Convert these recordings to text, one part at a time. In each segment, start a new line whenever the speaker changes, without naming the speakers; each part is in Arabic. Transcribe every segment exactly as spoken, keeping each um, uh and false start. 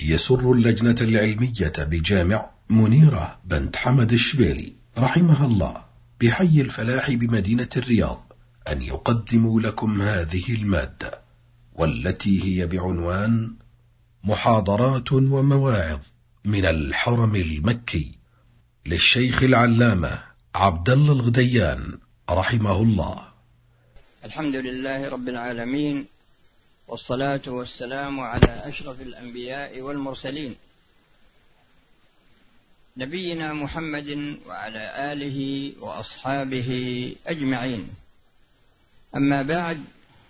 يسر اللجنة العلمية بجامع منيرة بنت حمد الشبيلي رحمها الله بحي الفلاح بمدينة الرياض أن يقدموا لكم هذه المادة، والتي هي بعنوان محاضرات ومواعظ من الحرم المكي للشيخ العلامة عبد الله الغديان رحمه الله.
الحمد لله رب العالمين، والصلاة والسلام على أشرف الأنبياء والمرسلين نبينا محمد وعلى آله وأصحابه أجمعين. أما بعد،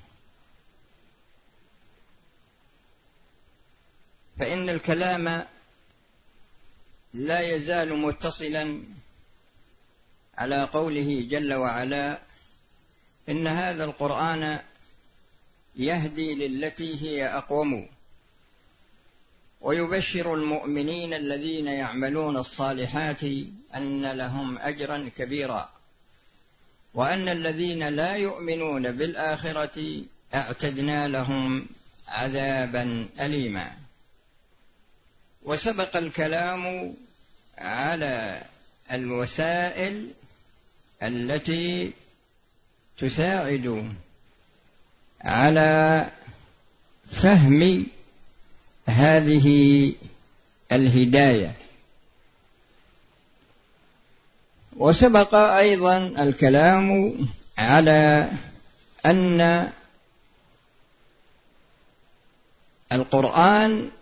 فإن الكلام لا يزال متصلا على قوله جل وعلا: إن هذا القرآن يهدي للتي هي أقوم ويبشر المؤمنين الذين يعملون الصالحات أن لهم أجرا كبيرا وأن الذين لا يؤمنون بالآخرة اعتدنا لهم عذابا أليما. وسبق الكلام على الوسائل التي تساعد على فهم هذه الهداية، وسبق أيضا الكلام على أن القرآن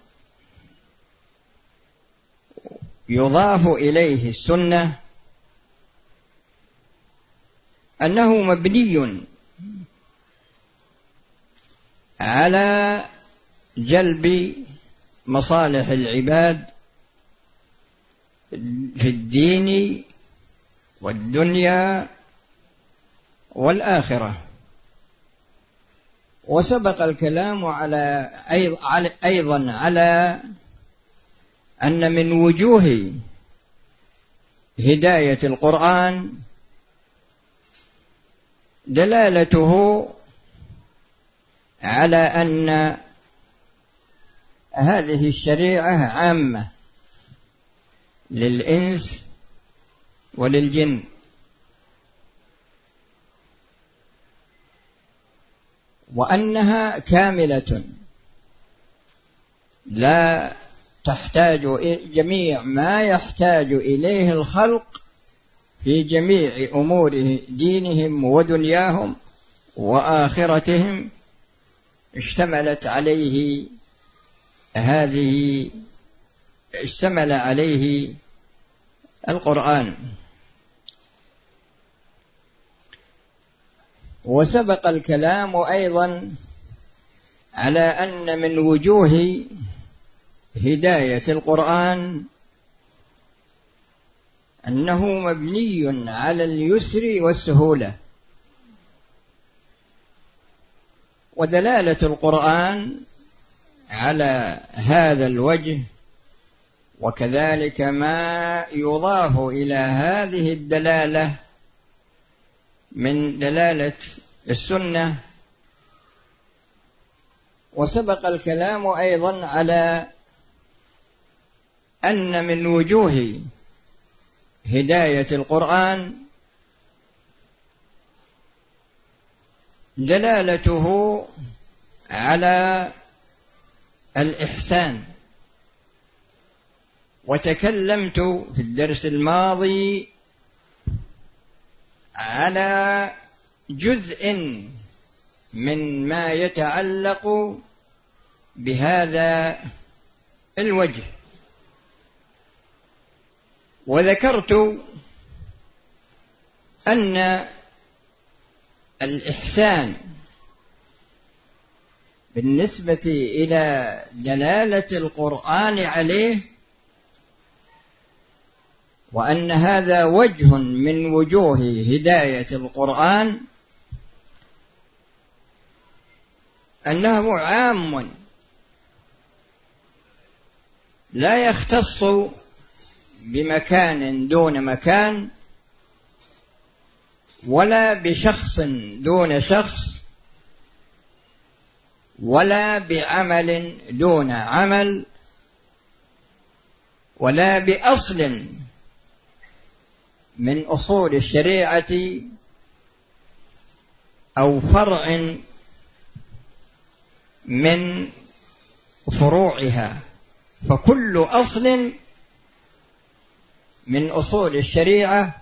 يضاف إليه السنة، أنه مبني على جلب مصالح العباد في الدين والدنيا والآخرة. وسبق الكلام على أيضا على أن من وجوه هداية القرآن دلالته على أن هذه الشريعة عامة للإنس وللجن، وأنها كاملة لا تحتاج جميع ما يحتاج إليه الخلق في جميع أمور دينهم ودنياهم وآخرتهم اشتملت عليه هذه اشتمل عليه القرآن. وسبق الكلام أيضا على أن من وجوه هداية القرآن أنه مبني على اليسر والسهولة، ودلالة القرآن على هذا الوجه، وكذلك ما يضاف إلى هذه الدلالة من دلالة السنة. وسبق الكلام أيضا على أن من وجوه هداية القرآن دلالته على الإحسان. وتكلمت في الدرس الماضي على جزء من ما يتعلق بهذا الوجه، وذكرت أن الإحسان بالنسبة إلى دلالة القرآن عليه، وأن هذا وجه من وجوه هداية القرآن، أنه عام لا يختص بمكان دون مكان، ولا بشخص دون شخص، ولا بعمل دون عمل، ولا بأصل من أصول الشريعة أو فرع من فروعها، فكل أصل من أصول الشريعة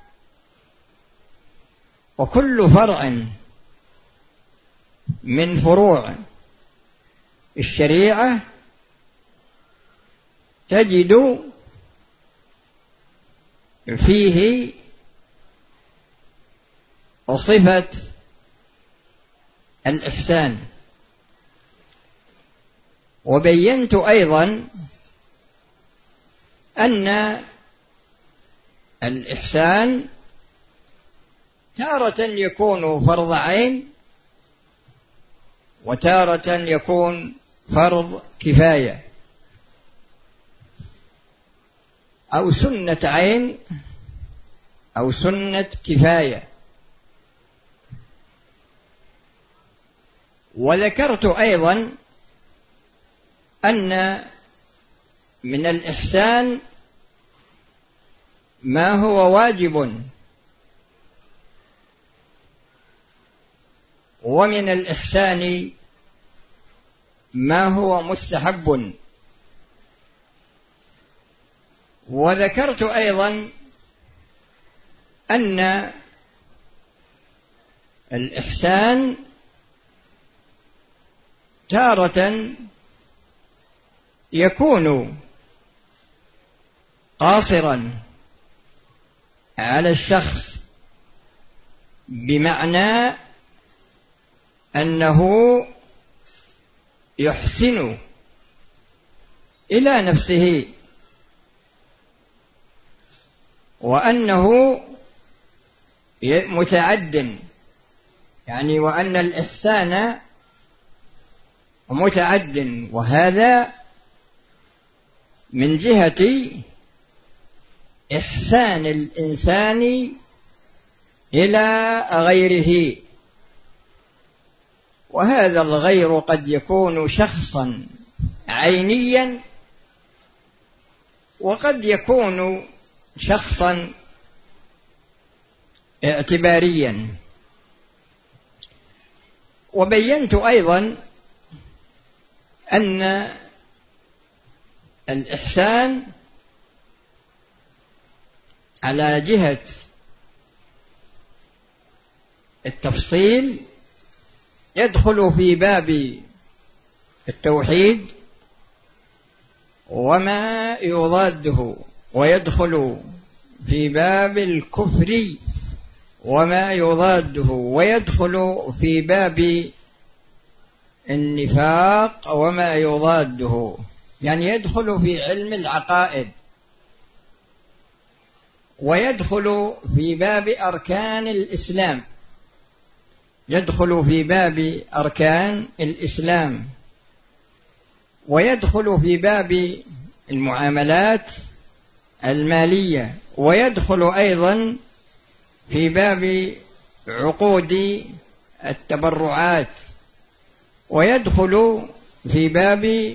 وكل فرع من فروع الشريعة تجد فيه صفة الإحسان. وبينت أيضا أن الإحسان تارة يكون فرض عين وتارة يكون فرض كفاية أو سنة عين أو سنة كفاية. وذكرت أيضا أن من الإحسان ما هو واجب، ومن الإحسان ما هو مستحب. وذكرت أيضا أن الإحسان تارة يكون قاصرا على الشخص، بمعنى أنه يحسن إلى نفسه، وأنه متعد، يعني وأن الإحسان متعد، وهذا من جهة إحسان الإنسان إلى غيره. وهذا الغير قد يكون شخصا عينيا وقد يكون شخصا اعتباريا. وبينت أيضا أن الإحسان على جهة التفصيل يدخل في باب التوحيد وما يضاده، ويدخل في باب الكفر وما يضاده، ويدخل في باب النفاق وما يضاده، يعني يدخل في علم العقائد، ويدخل في باب أركان الإسلام، يدخل في باب أركان الإسلام، ويدخل في باب المعاملات المالية، ويدخل أيضا في باب عقود التبرعات، ويدخل في باب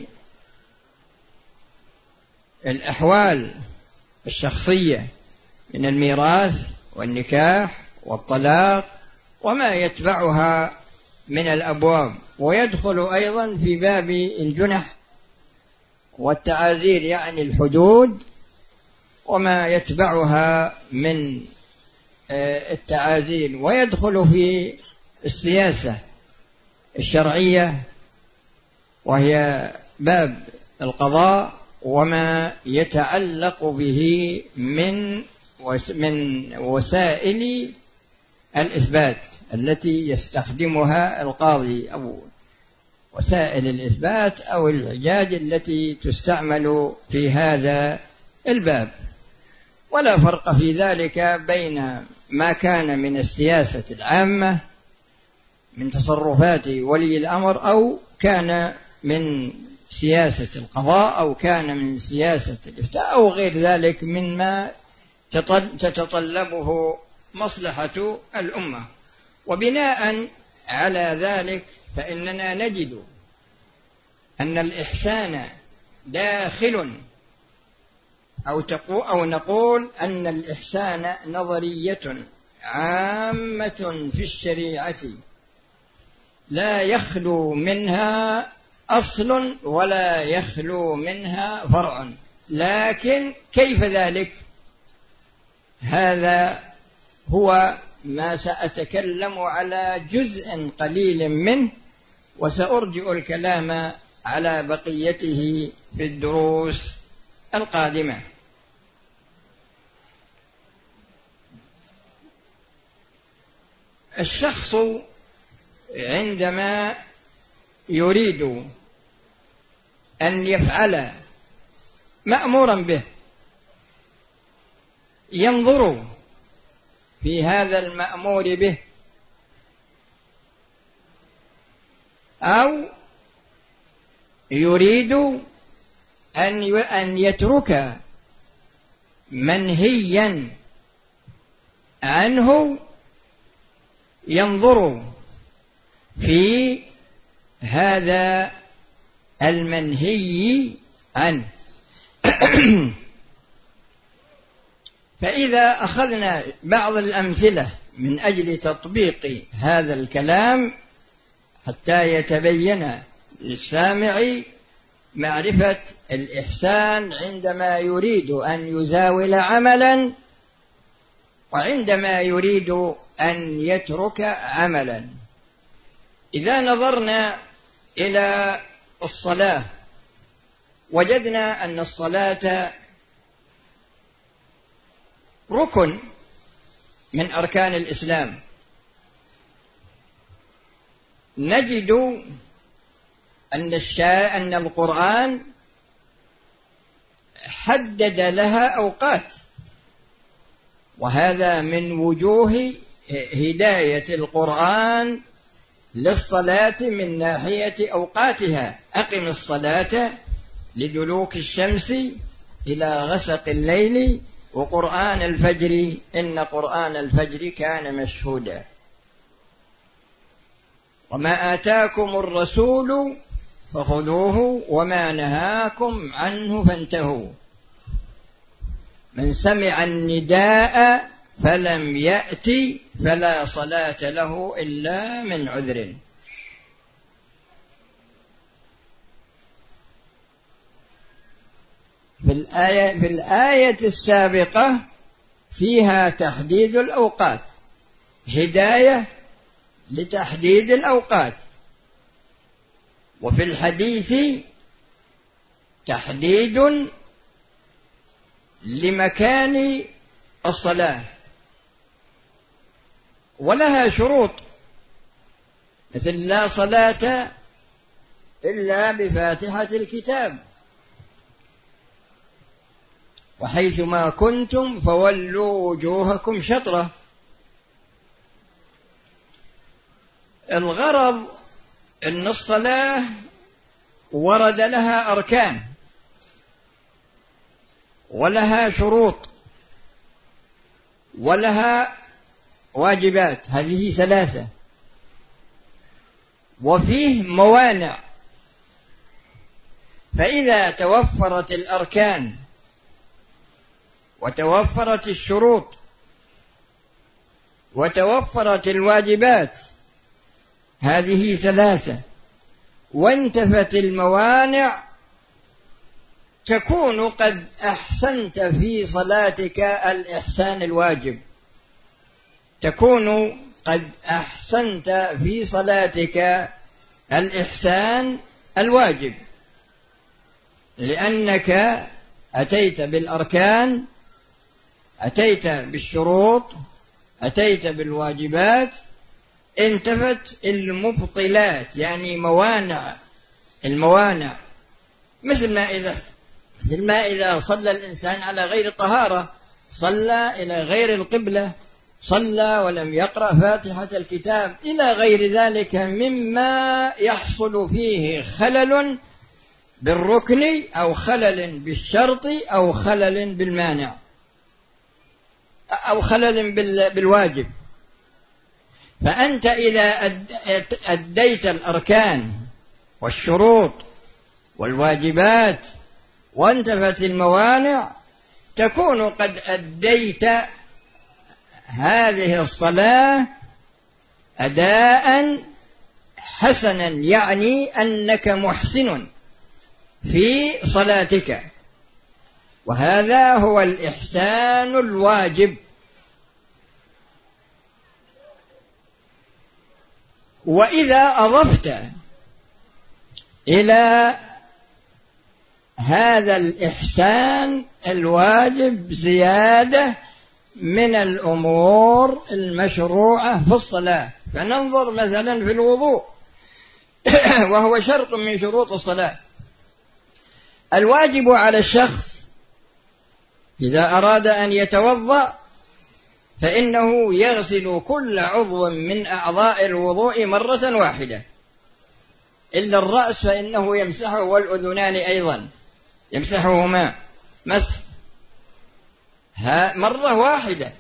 الأحوال الشخصية من الميراث والنكاح والطلاق وما يتبعها من الأبواب، ويدخل أيضا في باب الجنح والتعازير، يعني الحدود وما يتبعها من التعازير، ويدخل في السياسة الشرعية وهي باب القضاء وما يتعلق به من من وسائل الإثبات التي يستخدمها القاضي، أو وسائل الإثبات أو الحجاج التي تستعمل في هذا الباب. ولا فرق في ذلك بين ما كان من السياسة العامة من تصرفات ولي الأمر، أو كان من سياسة القضاء، أو كان من سياسة الإفتاء، أو غير ذلك مما تتطلبه مصلحة الأمة. وبناء على ذلك فإننا نجد أن الإحسان داخل أو, أو نقول أن الإحسان نظرية عامة في الشريعة لا يخلو منها أصل ولا يخلو منها فرع، لكن كيف ذلك؟ هذا هو ما سأتكلم على جزء قليل منه، وسأرجع الكلام على بقيته في الدروس القادمة. الشخص عندما يريد أن يفعل مأمورا به ينظر في هذا المأمور به، أو يريد أن يترك منهيا عنه ينظر في هذا المنهي عنه. فإذا أخذنا بعض الأمثلة من أجل تطبيق هذا الكلام حتى يتبين للسامع معرفة الإحسان عندما يريد أن يزاول عملا وعندما يريد أن يترك عملا. إذا نظرنا إلى الصلاة وجدنا أن الصلاة ركن من أركان الإسلام، نجد أن الشارع أن القرآن حدد لها أوقات، وهذا من وجوه هداية القرآن للصلاة من ناحية أوقاتها. أقم الصلاة لدلوك الشمس إلى غسق الليل وقرآن الفجر إن قرآن الفجر كان مشهودا. وما آتاكم الرسول فخذوه وما نهاكم عنه فانتهوا. من سمع النداء فلم يأتي فلا صلاة له إلا من عذر. في الآية, في الآية السابقة فيها تحديد الأوقات، هداية لتحديد الأوقات، وفي الحديث تحديد لمكان الصلاة، ولها شروط مثل لا صلاة إلا بفاتحة الكتاب، وحيثما كنتم فولوا وجوهكم شطرة. الغرض أن الصلاة ورد لها أركان ولها شروط ولها واجبات، هذه ثلاثة، وفيه موانع. فإذا توفرت الأركان وتوفرت الشروط وتوفرت الواجبات، هذه ثلاثة، وانتفت الموانع، تكون قد أحسنت في صلاتك الإحسان الواجب، تكون قد أحسنت في صلاتك الإحسان الواجب، لأنك أتيت بالأركان، أتيت بالشروط، أتيت بالواجبات، انتفت المبطلات، يعني موانع الموانع، مثل ما إذا مثل ما إذا صلى الإنسان على غير طهارة، صلى إلى غير القبلة، صلى ولم يقرأ فاتحة الكتاب، إلى غير ذلك مما يحصل فيه خلل بالركن أو خلل بالشرط أو خلل بالمانع أو خلل بالواجب. فأنت إذا أديت الأركان والشروط والواجبات وانتفت الموانع، تكون قد أديت هذه الصلاة أداء حسنا، يعني أنك محسن في صلاتك، وهذا هو الإحسان الواجب. وإذا أضفت إلى هذا الإحسان الواجب زيادة من الأمور المشروعة في الصلاة، فننظر مثلا في الوضوء وهو شرط من شروط الصلاة. الواجب على الشخص إذا أراد أن يتوضأ فإنه يغسل كل عضو من أعضاء الوضوء مرة واحدة، إلا الرأس فإنه يمسحه، والأذنان أيضا يمسحهما مسح مرة واحدة.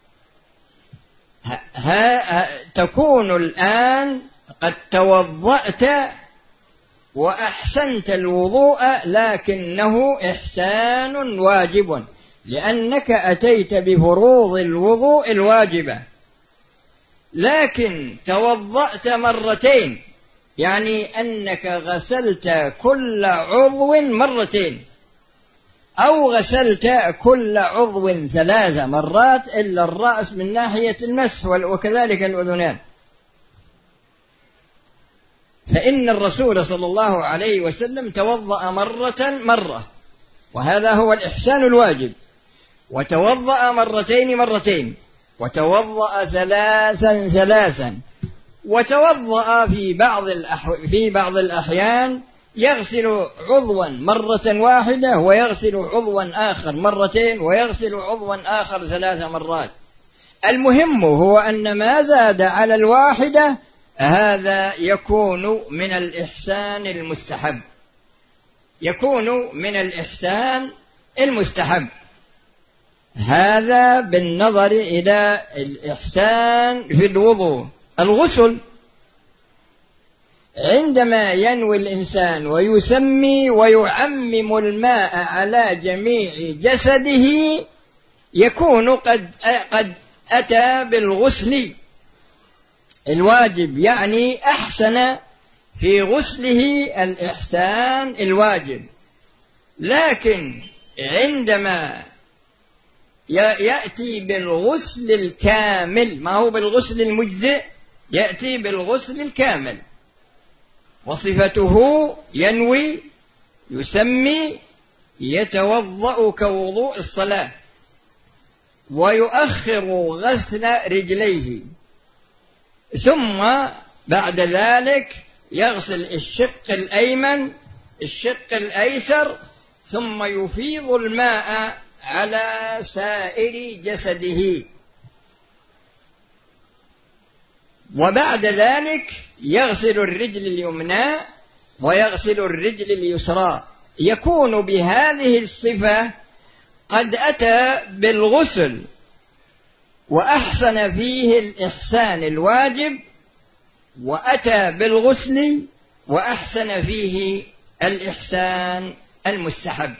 ها ها تكون الآن قد توضأت وأحسنت الوضوء، لكنه إحسان واجب لأنك أتيت بفروض الوضوء الواجبة، لكن توضأت مرتين، يعني أنك غسلت كل عضو مرتين، أو غسلت كل عضو ثلاث مرات إلا الرأس من ناحية المسح، وكذلك الأذنان. فإن الرسول صلى الله عليه وسلم توضأ مرة مرة، وهذا هو الإحسان الواجب، وتوضأ مرتين مرتين، وتوضأ ثلاثا ثلاثا، وتوضأ في بعض الأحو... في بعض الأحيان يغسل عضوا مرة واحدة، ويغسل عضوا آخر مرتين، ويغسل عضوا آخر ثلاث مرات. المهم هو أن ما زاد على الواحدة هذا يكون من الإحسان المستحب، يكون من الإحسان المستحب. هذا بالنظر إلى الإحسان في الوضوء. الغسل عندما ينوي الإنسان ويسمي ويعمم الماء على جميع جسده يكون قد قد أتى بالغسل الواجب، يعني أحسن في غسله الإحسان الواجب. لكن عندما يأتي بالغسل الكامل، ما هو بالغسل المجزئ، يأتي بالغسل الكامل، وصفته ينوي يسمي يتوضأ كوضوء الصلاة، ويؤخر غسل رجليه، ثم بعد ذلك يغسل الشق الأيمن الشق الأيسر، ثم يفيض الماء على سائر جسده، وبعد ذلك يغسل الرجل اليمنى ويغسل الرجل اليسرى. يكون بهذه الصفة قد أتى بالغسل وأحسن فيه الإحسان الواجب، وأتى بالغسل وأحسن فيه الإحسان المستحب.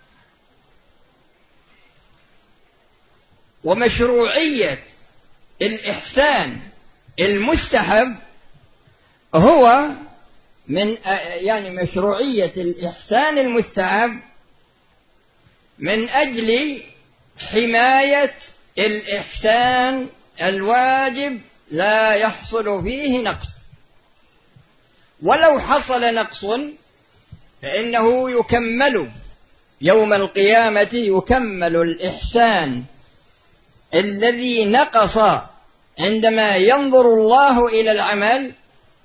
ومشروعية الإحسان المستحب هو من يعني مشروعية الإحسان المستحب من أجل حماية الإحسان الواجب لا يحصل فيه نقص، ولو حصل نقص فإنه يكمل يوم القيامة، يكمل الإحسان الذي نقص عندما ينظر الله إلى العمل.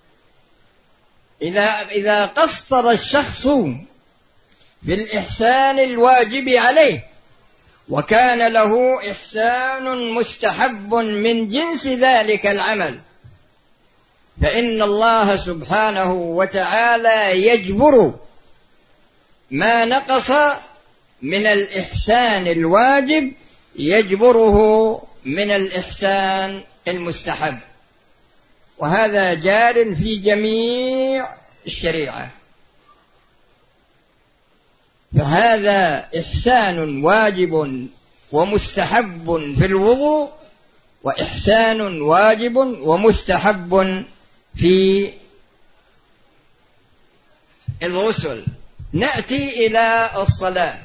إذا إذا قصر الشخص في الإحسان الواجب عليه وكان له إحسان مستحب من جنس ذلك العمل، فإن الله سبحانه وتعالى يجبر ما نقص من الإحسان الواجب، يجبره من الإحسان المستحب، وهذا جار في جميع الشريعة. فهذا إحسان واجب ومستحب في الوضوء، وإحسان واجب ومستحب في الغسل. نأتي إلى الصلاة.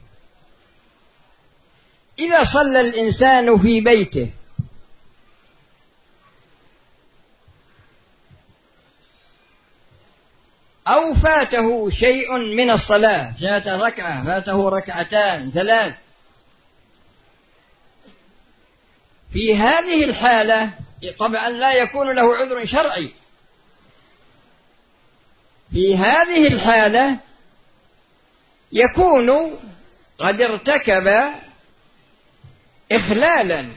إذا صلى الإنسان في بيته أو فاته شيء من الصلاة، فات ركعة، فاته ركعتان، ثلاث، في هذه الحالة طبعا لا يكون له عذر شرعي. في هذه الحالة يكون قد ارتكب إخلالا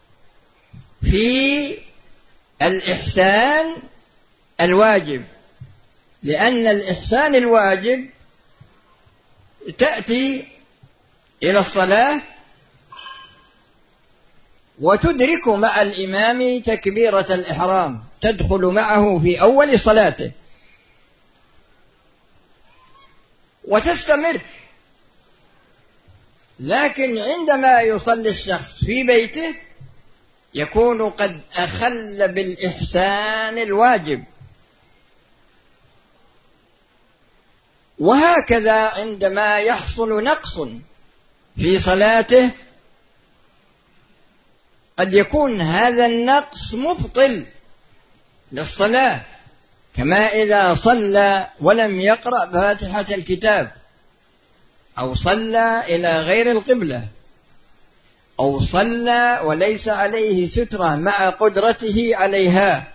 في الإحسان الواجب، لأن الإحسان الواجب تأتي إلى الصلاة وتدرك مع الإمام تكبيرة الإحرام، تدخل معه في أول صلاته وتستمر. لكن عندما يصلي الشخص في بيته يكون قد أخل بالإحسان الواجب. وهكذا عندما يحصل نقص في صلاته قد يكون هذا النقص مبطل للصلاة، كما إذا صلى ولم يقرأ فاتحة الكتاب، أو صلى إلى غير القبلة، أو صلى وليس عليه سترة مع قدرته عليها،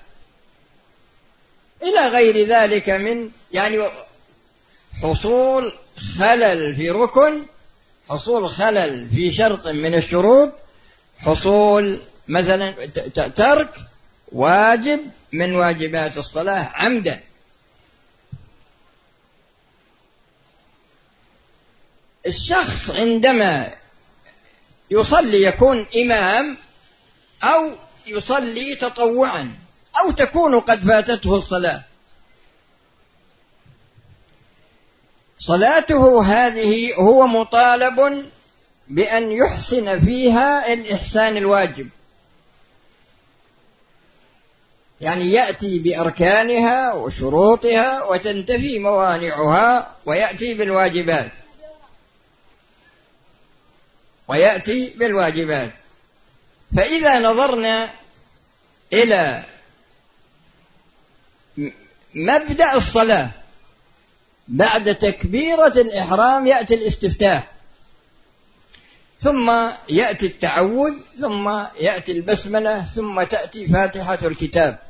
إلى غير ذلك من يعني حصول خلل في ركن، حصول خلل في شرط من الشروط، حصول مثلا ترك واجب من واجبات الصلاة عمدا. الشخص عندما يصلي يكون إمام أو يصلي تطوعا أو تكون قد فاتته الصلاة، صلاته هذه هو مطالب بأن يحسن فيها الإحسان الواجب، يعني يأتي بأركانها وشروطها وتنتفي موانعها ويأتي بالواجبات ويأتي بالواجبات. فإذا نظرنا إلى مبدأ الصلاة بعد تكبيرة الإحرام يأتي الاستفتاح، ثم يأتي التعوذ، ثم يأتي البسملة، ثم تأتي فاتحة الكتاب.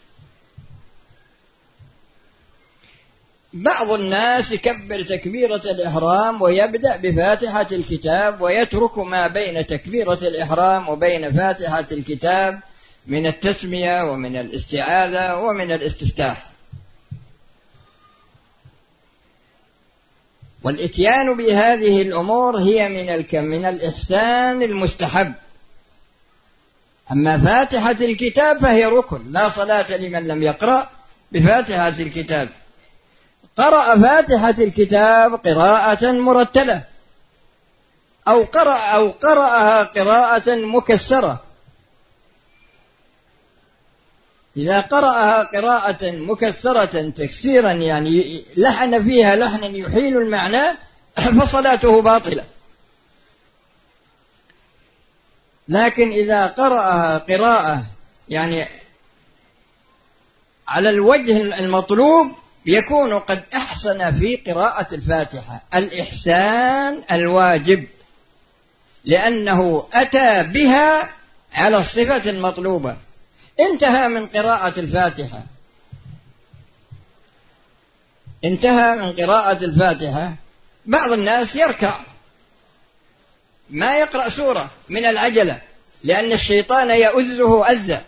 بعض الناس يكبر تكبيرة الإحرام ويبدأ بفاتحة الكتاب ويترك ما بين تكبيرة الإحرام وبين فاتحة الكتاب من التسمية ومن الاستعاذة ومن الاستفتاح. والإتيان بهذه الأمور هي من من الإحسان المستحب. أما فاتحة الكتاب فهي ركن، لا صلاة لمن لم يقرأ بفاتحة الكتاب. قرأ فاتحة الكتاب قراءة مرتلة أو قرأ أو قرأها قراءة مكسرة. إذا قرأها قراءة مكسرة تكسيرا يعني لحن فيها لحنا يحيل المعنى فصلاته باطلة. لكن إذا قرأها قراءة يعني على الوجه المطلوب يكون قد أحسن في قراءة الفاتحة الإحسان الواجب، لأنه أتى بها على الصفة المطلوبة. انتهى من قراءة الفاتحة انتهى من قراءة الفاتحة بعض الناس يركع ما يقرأ سورة من العجلة لأن الشيطان يؤذه أذى،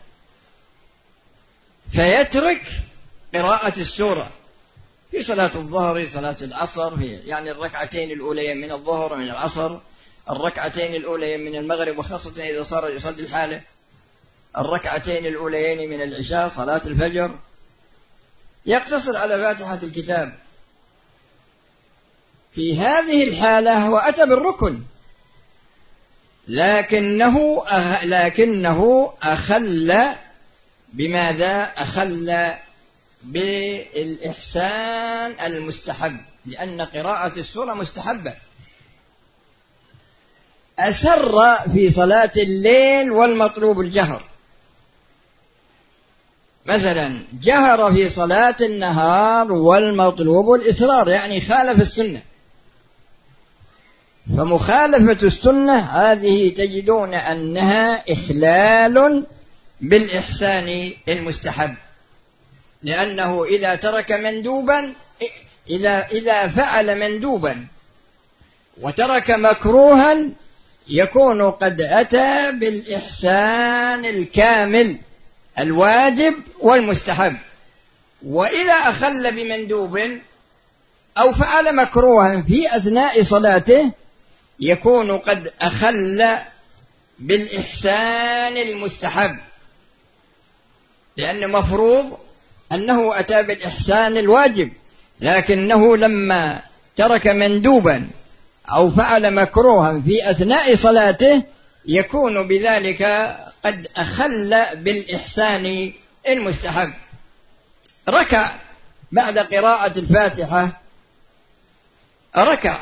فيترك قراءة السورة في صلاة الظهر، في صلاة العصر، في يعني الركعتين الأوليين من الظهر ومن العصر، الركعتين الأوليين من المغرب، وخاصة إذا صار يصلي الحالة الركعتين الأوليين من العشاء صلاة الفجر، يقتصر على فاتحة الكتاب في هذه الحالة هو أتى بالركن، لكنه أه لكنه أخل بماذا؟ أخل بالإحسان المستحب، لأن قراءة السورة مستحبة. أسر في صلاة الليل والمطلوب الجهر، مثلا جهر في صلاة النهار والمطلوب الإسرار، يعني خالف السنة. فمخالفة السنة هذه تجدون أنها إخلال بالإحسان المستحب، لأنه إذا ترك مندوبا إذا إذا فعل مندوبا وترك مكروها يكون قد أتى بالإحسان الكامل الواجب والمستحب. وإذا أخل بمندوب أو فعل مكروها في أثناء صلاته يكون قد أخل بالإحسان المستحب، لأن مفروض أنه أتى بالإحسان الواجب، لكنه لما ترك مندوبا أو فعل مكروها في أثناء صلاته يكون بذلك قد أخل بالإحسان المستحب. ركع بعد قراءة الفاتحة، ركع.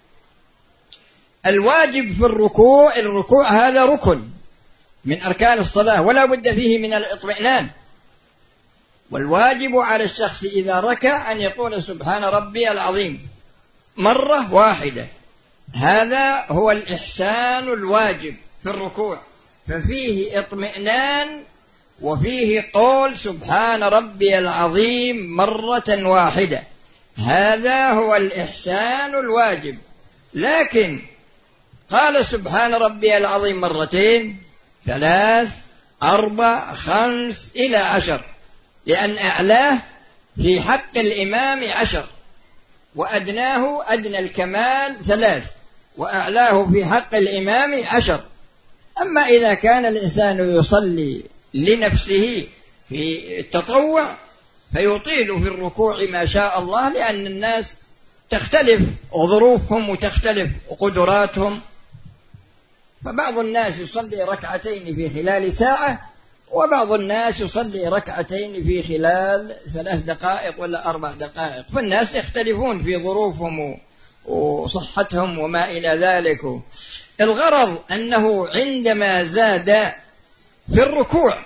الواجب في الركوع، الركوع هذا ركن من أركان الصلاة ولا بد فيه من الاطمئنان، والواجب على الشخص إذا ركع أن يقول سبحان ربي العظيم مرة واحدة، هذا هو الإحسان الواجب في الركوع، ففيه اطمئنان وفيه قول سبحان ربي العظيم مرة واحدة، هذا هو الإحسان الواجب. لكن قال سبحان ربي العظيم مرتين، ثلاث، أربع، خمس إلى عشر، لأن أعلاه في حق الإمام عشر وأدناه أدنى الكمال ثلاث وأعلاه في حق الإمام عشر. أما إذا كان الإنسان يصلي لنفسه في التطوع فيطيل في الركوع ما شاء الله، لأن الناس تختلف ظروفهم وتختلف قدراتهم، فبعض الناس يصلي ركعتين في خلال ساعة، وبعض الناس يصلي ركعتين في خلال ثلاث دقائق ولا أربع دقائق، فالناس يختلفون في ظروفهم وصحتهم وما إلى ذلك. الغرض أنه عندما زاد في الركوع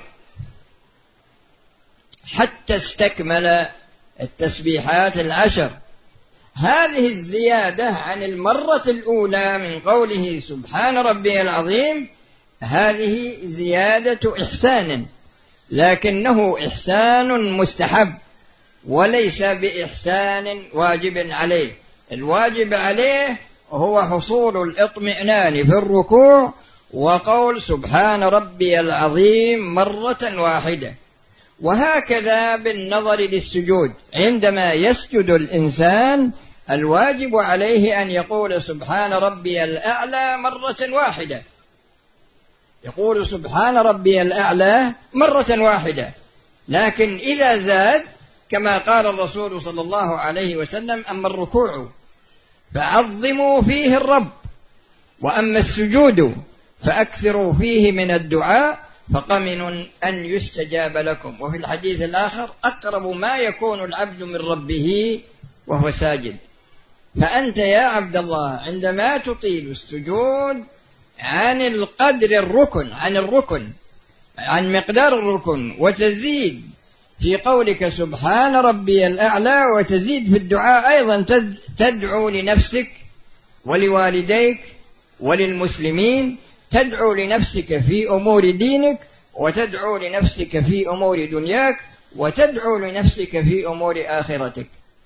حتى استكمل التسبيحات العشر، هذه الزيادة عن المرة الأولى من قوله سبحان ربي العظيم هذه زيادة إحسان، لكنه إحسان مستحب وليس بإحسان واجب عليه. الواجب عليه هو حصول الاطمئنان في الركوع وقول سبحان ربي العظيم مرة واحدة. وهكذا بالنظر للسجود، عندما يسجد الإنسان الواجب عليه أن يقول سبحان ربي الأعلى مرة واحدة، يقول سبحان ربي الأعلى مرة واحدة. لكن إذا زاد كما قال الرسول صلى الله عليه وسلم أما الركوع فعظموا فيه الرب، وأما السجود فأكثروا فيه من الدعاء فقمن أن يستجاب لكم. وفي الحديث الآخر أقرب ما يكون العبد من ربه وهو ساجد. فأنت يا عبد الله عندما تطيل السجود عن القدر الركن عن الركن عن مقدار الركن وتزيد في قولك سبحان ربي الأعلى، وتزيد في الدعاء أيضا تدعو لنفسك ولوالديك وللمسلمين، تدعو لنفسك في أمور دينك، وتدعو لنفسك في أمور دنياك، وتدعو لنفسك في أمور آخرتك.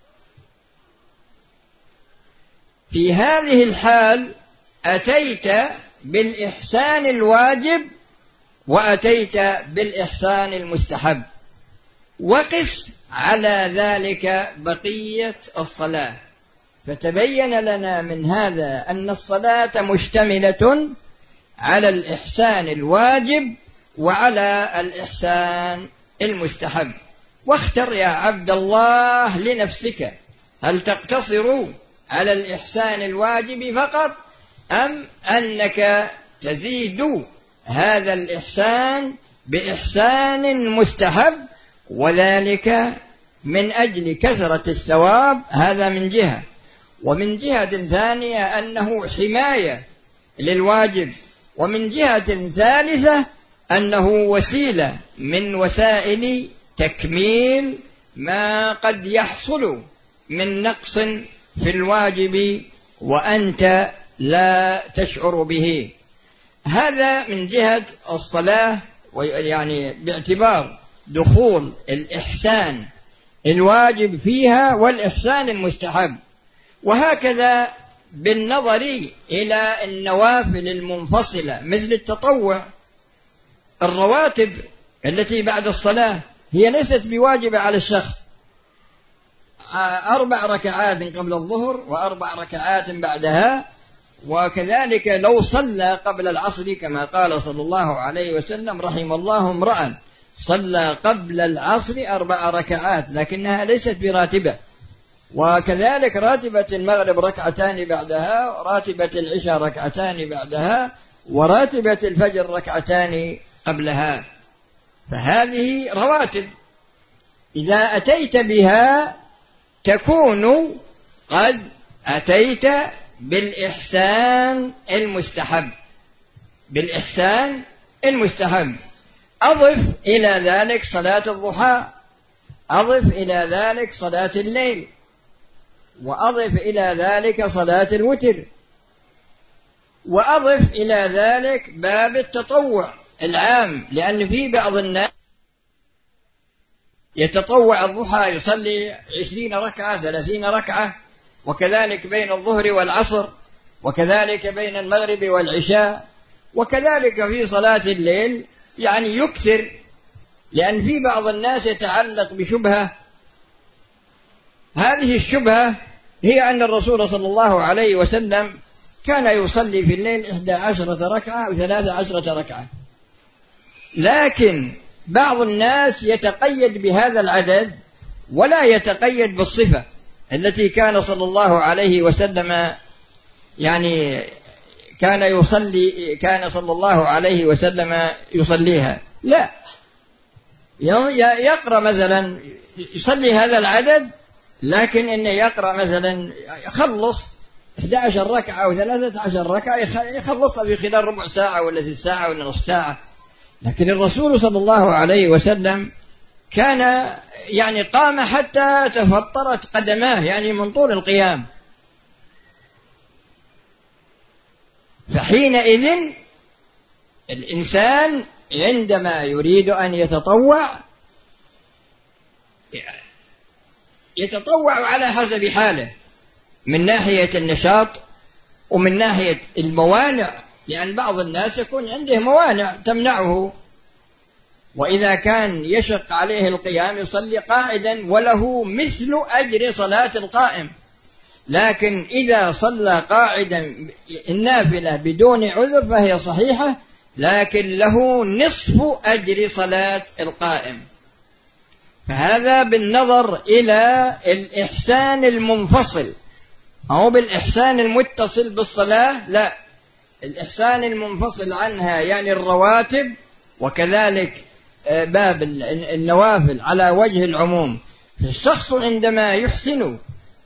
في هذه الحال أتيت بالإحسان الواجب وأتيت بالإحسان المستحب، وقس على ذلك بقية الصلاة. فتبين لنا من هذا أن الصلاة مشتملة على الإحسان الواجب وعلى الإحسان المستحب. واختر يا عبد الله لنفسك، هل تقتصر على الإحسان الواجب فقط، أم أنك تزيد هذا الإحسان بإحسان مستحب، وذلك من أجل كثرة الثواب؟ هذا من جهة. ومن جهة ثانية أنه حماية للواجب. ومن جهة ثالثة أنه وسيلة من وسائل تكميل ما قد يحصل من نقص في الواجب وأنت لا تشعر به. هذا من جهة الصلاة، يعني باعتبار دخول الإحسان الواجب فيها والإحسان المستحب. وهكذا بالنظر إلى النوافل المنفصلة مثل التطوع، الرواتب التي بعد الصلاة هي ليست بواجبة على الشخص، أربع ركعات قبل الظهر وأربع ركعات بعدها، وكذلك لو صلى قبل العصر كما قال صلى الله عليه وسلم: رحم الله امرأ صلى قبل العصر أربع ركعات، لكنها ليست براتبة. وكذلك راتبة المغرب ركعتان بعدها، وراتبة العشاء ركعتان بعدها، وراتبة الفجر ركعتان قبلها. فهذه رواتب إذا أتيت بها تكون قد أتيت بالإحسان المستحب، بالإحسان المستحب. أضف إلى ذلك صلاة الضحى، أضف إلى ذلك صلاة الليل، وأضف إلى ذلك صلاة الوتر، وأضف إلى ذلك باب التطوع العام، لأن في بعض الناس يتطوع الضحى يصلي عشرين ركعة ثلاثين ركعة، وكذلك بين الظهر والعصر، وكذلك بين المغرب والعشاء، وكذلك في صلاة الليل، يعني يكثر. لأن في بعض الناس يتعلق بشبهة، هذه الشبهة هي أن الرسول صلى الله عليه وسلم كان يصلي في الليل إحدى عشرة ركعة أو ثلاثة عشرة ركعة، لكن بعض الناس يتقيد بهذا العدد ولا يتقيد بالصفة التي كان صلى الله عليه وسلم يعني كان يصلي كان صلى الله عليه وسلم يصليها. لا، يقرأ مثلا يصلي هذا العدد، لكن إنه يقرأ مثلا يخلص إحدى عشرة ركعة أو ثلاثة عشر ركعة يخلصها في خلال ربع ساعة ولا ست ساعة ولا نصف ساعة. لكن الرسول صلى الله عليه وسلم كان يعني قام حتى تفطرت قدماه، يعني من طول القيام. فحينئذ الإنسان عندما يريد أن يتطوع يتطوع على حسب حاله، من ناحية النشاط ومن ناحية الموانع، لأن بعض الناس يكون عنده موانع تمنعه، وإذا كان يشق عليه القيام يصلي قاعدا وله مثل أجر صلاة القائم. لكن إذا صلى قاعدا النافلة بدون عذر فهي صحيحة، لكن له نصف أجر صلاة القائم. فهذا بالنظر إلى الإحسان المنفصل، أو بالإحسان المتصل بالصلاة، لا، الإحسان المنفصل عنها يعني الرواتب، وكذلك باب النوافل على وجه العموم. الشخص عندما يحسن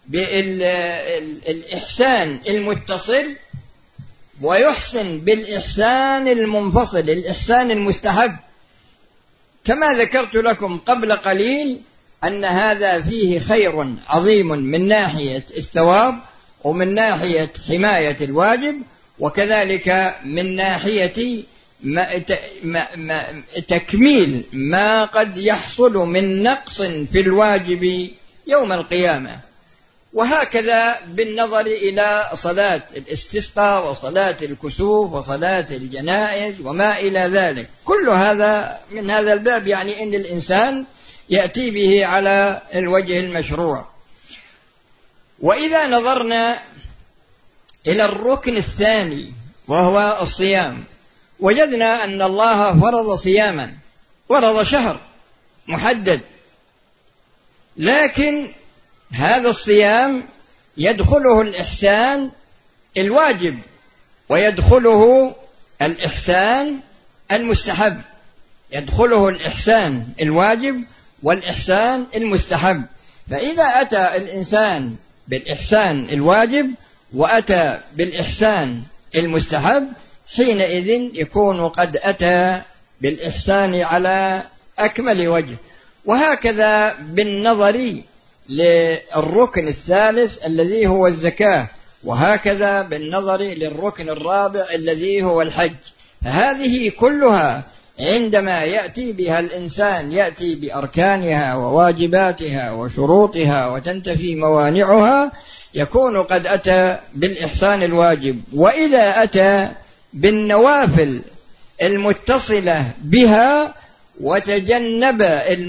بالإحسان المتصل ويحسن بالإحسان المنفصل الإحسان المستحب، كما ذكرت لكم قبل قليل أن هذا فيه خير عظيم من ناحية الثواب، ومن ناحية حماية الواجب، وكذلك من ناحية ما ما تكميل ما قد يحصل من نقص في الواجب يوم القيامة. وهكذا بالنظر إلى صلاة الاستسقاء وصلاة الكسوف وصلاة الجنائز وما إلى ذلك، كل هذا من هذا الباب، يعني أن الإنسان يأتي به على الوجه المشروع. وإذا نظرنا إلى الركن الثاني وهو الصيام، وجدنا أن الله فرض صياما، فرض شهر محدد، لكن هذا الصيام يدخله الإحسان الواجب ويدخله الإحسان المستحب، يدخله الإحسان الواجب والإحسان المستحب. فإذا أتى الإنسان بالإحسان الواجب وأتى بالإحسان المستحب حينئذ يكون قد أتى بالإحسان على أكمل وجه. وهكذا بالنظر للركن الثالث الذي هو الزكاة، وهكذا بالنظر للركن الرابع الذي هو الحج. هذه كلها عندما يأتي بها الإنسان يأتي بأركانها وواجباتها وشروطها وتنتفي موانعها، يكون قد أتى بالإحسان الواجب. وإذا أتى بالنوافل المتصلة بها وتجنب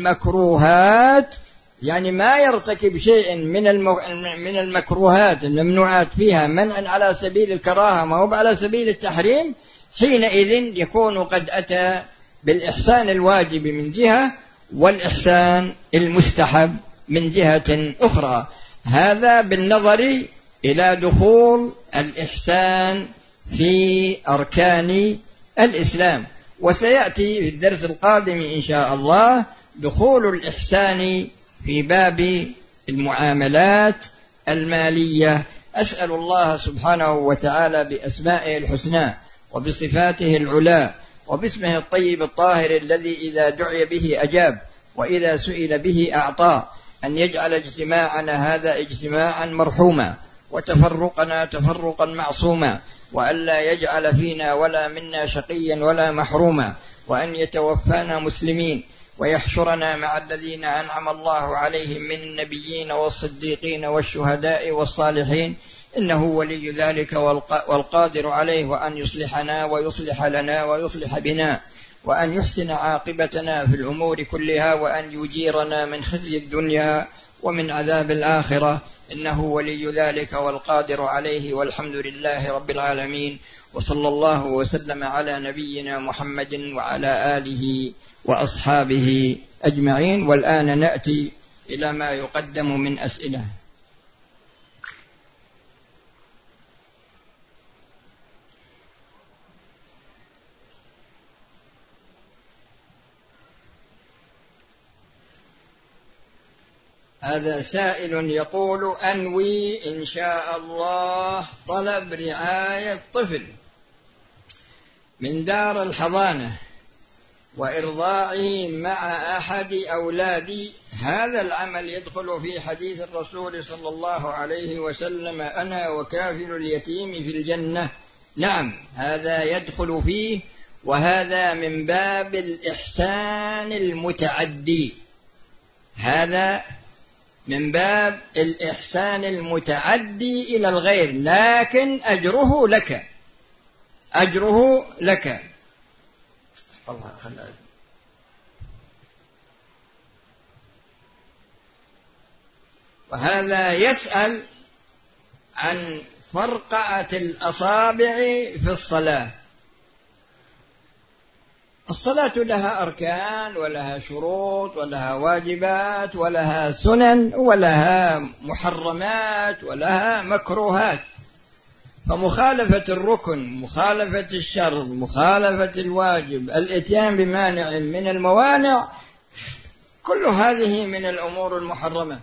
المكروهات، يعني ما يرتكب شيء من من المكروهات الممنوعات فيها منعا على سبيل الكراهة ما هو على سبيل التحريم، حينئذ يكون قد أتى بالإحسان الواجب من جهة والإحسان المستحب من جهة أخرى. هذا بالنظر إلى دخول الإحسان في أركان الإسلام. وسيأتي في الدرس القادم إن شاء الله دخول الإحسان في باب المعاملات المالية. أسأل الله سبحانه وتعالى بأسمائه الحسنى وبصفاته العلى وباسمه الطيب الطاهر الذي إذا دعي به أجاب وإذا سئل به أعطى، أن يجعل اجتماعنا هذا اجتماعا مرحوما وتفرقنا تفرقا معصوما، وألا يجعل فينا ولا منا شقيا ولا محروما، وأن يتوفانا مسلمين ويحشرنا مع الذين أنعم الله عليهم من النبيين والصديقين والشهداء والصالحين، إنه ولي ذلك والقادر عليه، وأن يصلحنا ويصلح لنا ويصلح بنا، وأن يحسن عاقبتنا في الأمور كلها، وأن يجيرنا من خزي الدنيا ومن عذاب الآخرة، إنه ولي ذلك والقادر عليه، والحمد لله رب العالمين. وصلى الله وسلم على نبينا محمد وعلى آله وأصحابه أجمعين. والآن نأتي إلى ما يقدم من أسئلة. هذا سائل يقول: أنوي إن شاء الله طلب رعاية طفل من دار الحضانة وإرضاعه مع أحد أولادي، هذا العمل يدخل في حديث الرسول صلى الله عليه وسلم: أنا وكافل اليتيم في الجنة؟ نعم، هذا يدخل فيه، وهذا من باب الإحسان المتعدي، هذا من باب الإحسان المتعدي إلى الغير، لكن أجره لك، أجره لك. الله خلاه. وهذا يسأل عن فرقعة الأصابع في الصلاة. الصلاة لها أركان ولها شروط ولها واجبات ولها سنن ولها محرمات ولها مكروهات، فمخالفة الركن، مخالفة الشرط، مخالفة الواجب، الإتيان بمانع من الموانع، كل هذه من الأمور المحرمة.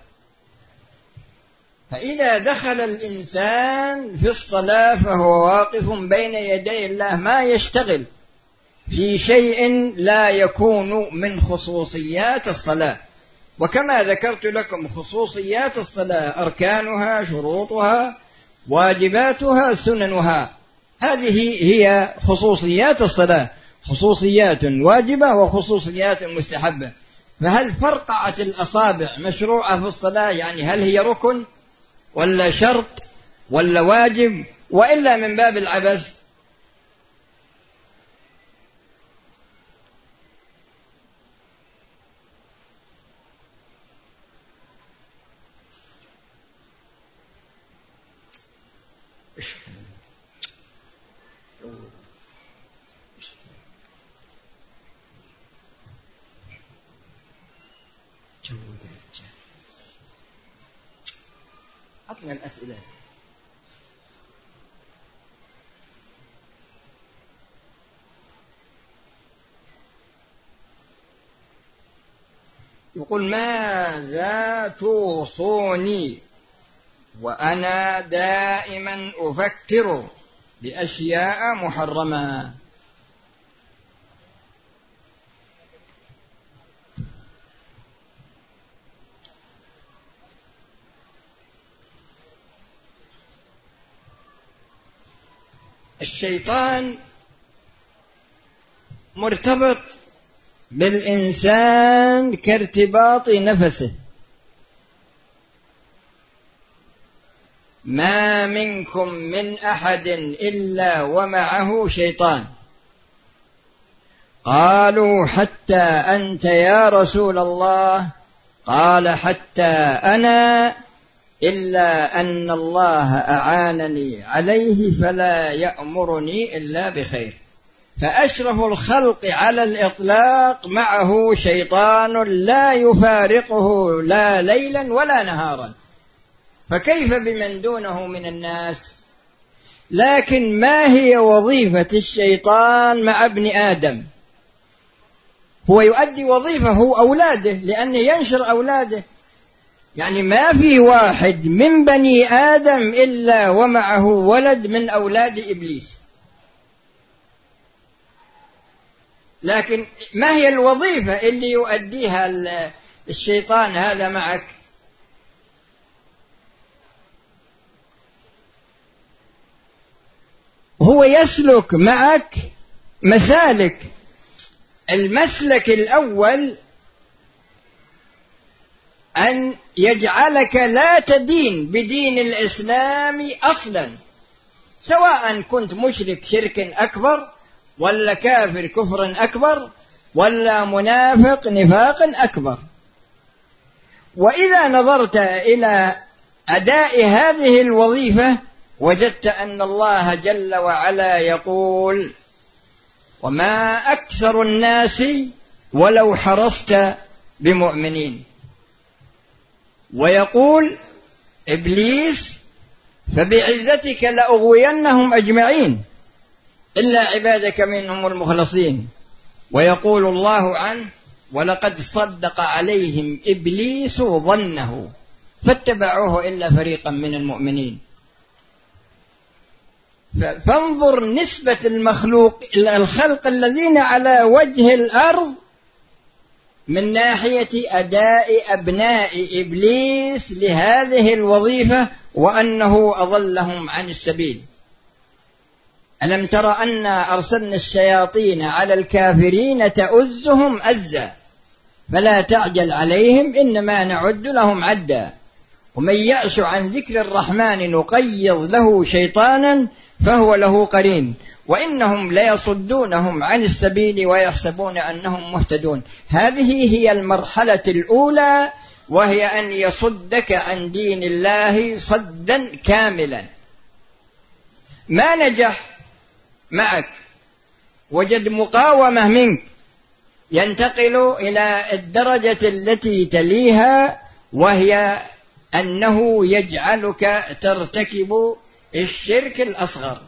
فإذا دخل الإنسان في الصلاة فهو واقف بين يدي الله، ما يشتغل في شيء لا يكون من خصوصيات الصلاة. وكما ذكرت لكم خصوصيات الصلاة أركانها، شروطها، واجباتها، سننها، هذه هي خصوصيات الصلاة، خصوصيات واجبة وخصوصيات مستحبة. فهل فرقعة الأصابع مشروعة في الصلاة؟ يعني هل هي ركن ولا شرط ولا واجب، وإلا من باب العبث؟ أعطنا الأسئلة. يقول ماذا توصوني وأنا دائما أفكر بأشياء محرمة؟ الشيطان مرتبط بالإنسان كارتباط نفسه. ما منكم من أحد إلا ومعه شيطان. قالوا حتى أنت يا رسول الله؟ قال حتى أنا، إلا أن الله أعانني عليه فلا يأمرني إلا بخير. فأشرف الخلق على الإطلاق معه شيطان لا يفارقه لا ليلا ولا نهارا، فكيف بمن دونه من الناس؟ لكن ما هي وظيفة الشيطان مع ابن آدم؟ هو يؤدي وظيفه أولاده، لأنه ينشر أولاده. يعني ما في واحد من بني آدم إلا ومعه ولد من أولاد إبليس. لكن ما هي الوظيفة اللي يؤديها الشيطان هذا معك؟ هو يسلك معك مسالك. المسلك الأول أن يجعلك لا تدين بدين الإسلام أصلا، سواء كنت مشرك شرك أكبر ولا كافر كفر أكبر ولا منافق نفاق أكبر. وإذا نظرت إلى أداء هذه الوظيفة وجدت أن الله جل وعلا يقول: وما أكثر الناس ولو حرصت بمؤمنين. ويقول إبليس: فبعزتك لأغوينهم أجمعين إلا عبادك منهم المخلصين. ويقول الله عنه: ولقد صدق عليهم إبليس ظنه فاتبعوه إلا فريقا من المؤمنين. فانظر نسبة المخلوق الخلق الذين على وجه الأرض من ناحية أداء أبناء إبليس لهذه الوظيفة، وأنه أضلهم عن السبيل. ألم تر أنا أرسلنا الشياطين على الكافرين تؤزهم أزا فلا تعجل عليهم إنما نعد لهم عدا ومن يعش عن ذكر الرحمن نقيض له شيطانا فهو له قرين وإنهم ليصدونهم عن السبيل ويحسبون أنهم مهتدون. هذه هي المرحلة الأولى، وهي أن يصدك عن دين الله صدا كاملا. ما نجح معك، وجد مقاومة منك، ينتقل إلى الدرجة التي تليها، وهي أنه يجعلك ترتكب الشرك الأصغر،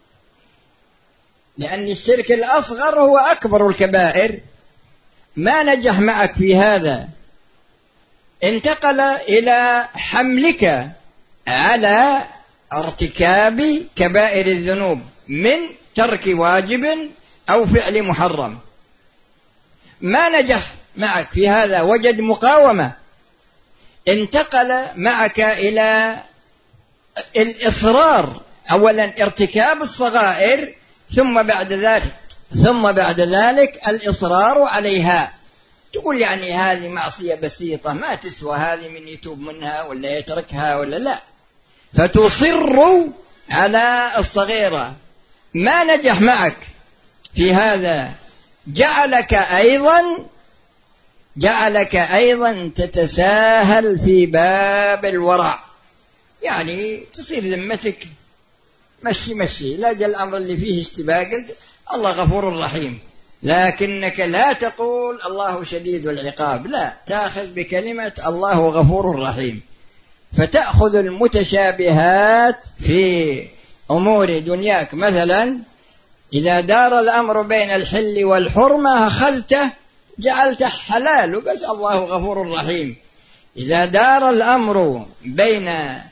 لأن الشرك الأصغر هو أكبر الكبائر. ما نجح معك في هذا، انتقل إلى حملك على ارتكاب كبائر الذنوب من ترك واجب أو فعل محرم. ما نجح معك في هذا، وجد مقاومة، انتقل معك إلى الإصرار، أولا ارتكاب الصغائر ثم بعد ذلك ثم بعد ذلك الإصرار عليها. تقول يعني هذه معصية بسيطة ما تسوى، هذه من يتوب منها ولا يتركها ولا لا، فتصر على الصغيرة. ما نجح معك في هذا، جعلك أيضا جعلك أيضا تتساهل في باب الورع، يعني تصير ذمتك مشي مشي، لا جل الأمر اللي فيه اشتباه قلت الله غفور رحيم، لكنك لا تقول الله شديد العقاب، لا، تأخذ بكلمة الله غفور رحيم. فتأخذ المتشابهات في أمور دنياك. مثلا إذا دار الأمر بين الحل والحرمة أخذته جعلته حلال وبس، الله غفور رحيم. إذا دار الأمر بين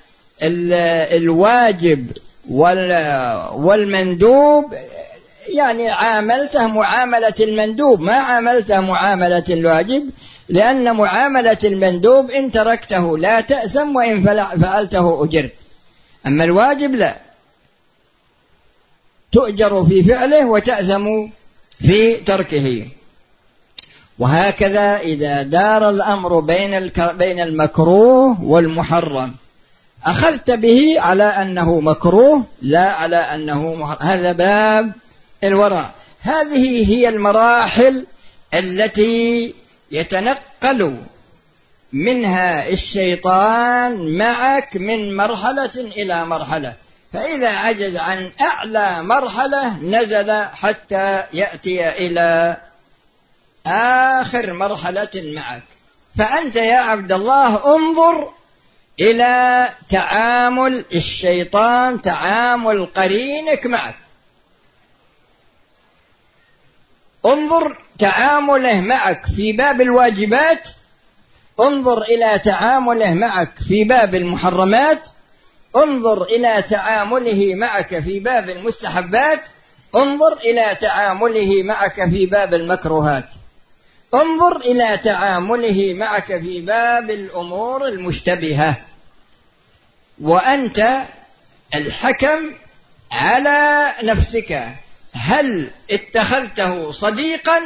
الواجب والمندوب يعني عاملته معاملة المندوب، ما عاملته معاملة الواجب، لأن معاملة المندوب إن تركته لا تأثم وإن فعلته أجرت، أما الواجب لا، تؤجر في فعله وتأثم في تركه. وهكذا إذا دار الأمر بين بين المكروه والمحرم أخذت به على أنه مكروه لا على أنه محرم. هذا باب الورع. هذه هي المراحل التي يتنقل منها الشيطان معك من مرحلة إلى مرحلة، فإذا عجز عن أعلى مرحلة نزل حتى يأتي إلى آخر مرحلة معك. فأنت يا عبد الله انظر إلى تعامل الشيطان، تعامل قرينك معك، انظر تعامله معك في باب الواجبات، انظر إلى تعامله معك في باب المحرمات، انظر إلى تعامله معك في باب المستحبات، انظر إلى تعامله معك في باب المكروهات، انظر إلى تعامله معك في باب الأمور المشتبهة. وأنت الحكم على نفسك، هل اتخذته صديقا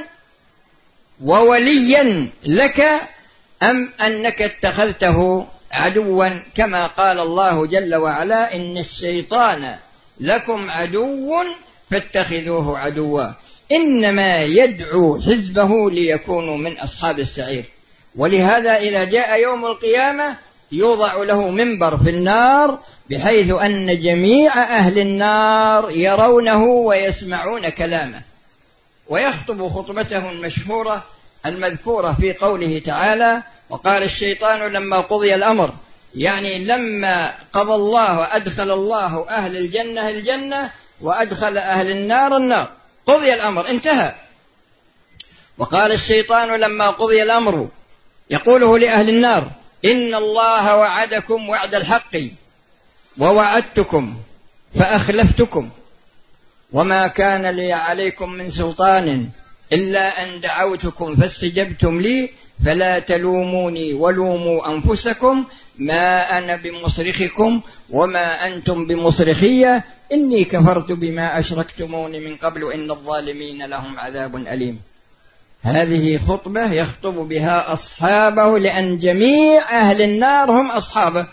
ووليا لك أم أنك اتخذته عدوا، كما قال الله جل وعلا إن الشيطان لكم عدو فاتخذوه عدوا إنما يدعو حزبه ليكونوا من أصحاب السعير. ولهذا إذا جاء يوم القيامة يوضع له منبر في النار بحيث أن جميع أهل النار يرونه ويسمعون كلامه، ويخطب خطبته المشهورة المذكورة في قوله تعالى وقال الشيطان لما قضي الأمر، يعني لما قضى الله وأدخل الله أهل الجنة الجنة وأدخل أهل النار النار، قضي الأمر انتهى. وقال الشيطان لما قضي الأمر يقوله لأهل النار إن الله وعدكم وعد الحق ووعدتكم فأخلفتكم وما كان لي عليكم من سلطان إلا أن دعوتكم فاستجبتم لي فلا تلوموني ولوموا أنفسكم ما أنا بمصرخكم وما أنتم بمصرخية إني كفرت بما أشركتموني من قبل إن الظالمين لهم عذاب أليم. هذه خطبة يخطب بها أصحابه، لأن جميع أهل النار هم أصحابه،